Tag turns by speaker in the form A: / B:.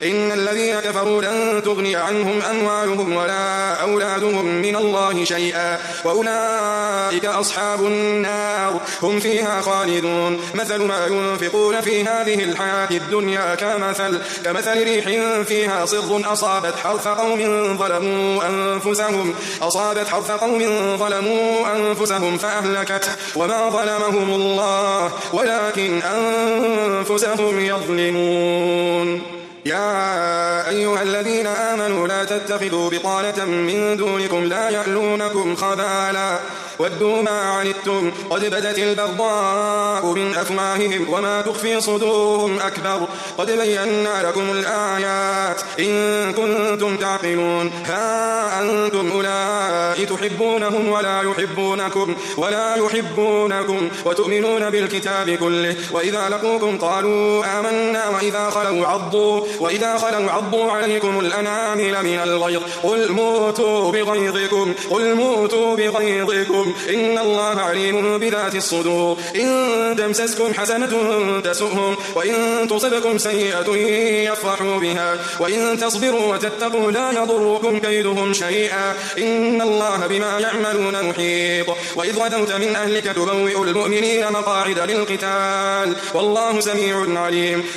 A: إن الذين كفروا لن تغني عنهم أموالهم ولا أولادهم من الله شيئا وأولئك أصحاب النار هم فيها خالدون. مثل ما ينفقون في هذه الحياة الدنيا كمثل ريح فيها صر أصابت حرث قوم ظلموا أنفسهم فأهلكته وما ظلمهم الله ولكن أنفسهم يظلمون. يا أيها الذين آمنوا لا تتخذوا بطانة من دونكم لا يألونكم خبالا ودوا ما عنتم قد بدت البغضاء من أفواههم وما تخفي صدورهم أكبر قد بينا لكم الآيات إن كنتم تعقلون. ها أنتم أولئك تحبونهم ولا يحبونكم وتؤمنون بالكتاب كله وإذا لقوكم قالوا آمنا وإذا خلوا عضوا عليكم الأنامل من الغيظ قل موتوا بغيظكم إن الله عليم بذات الصدور. إن تمسسكم حسنة تسؤهم وإن تصبكم سيئة يفرحوا بها وإن تصبروا وتتقوا لا يضركم كيدهم شيئا إن الله بما يعملون محيط. وإذ غدوت من أهلك تبوئ المؤمنين مقاعد للقتال والله سميع عليم.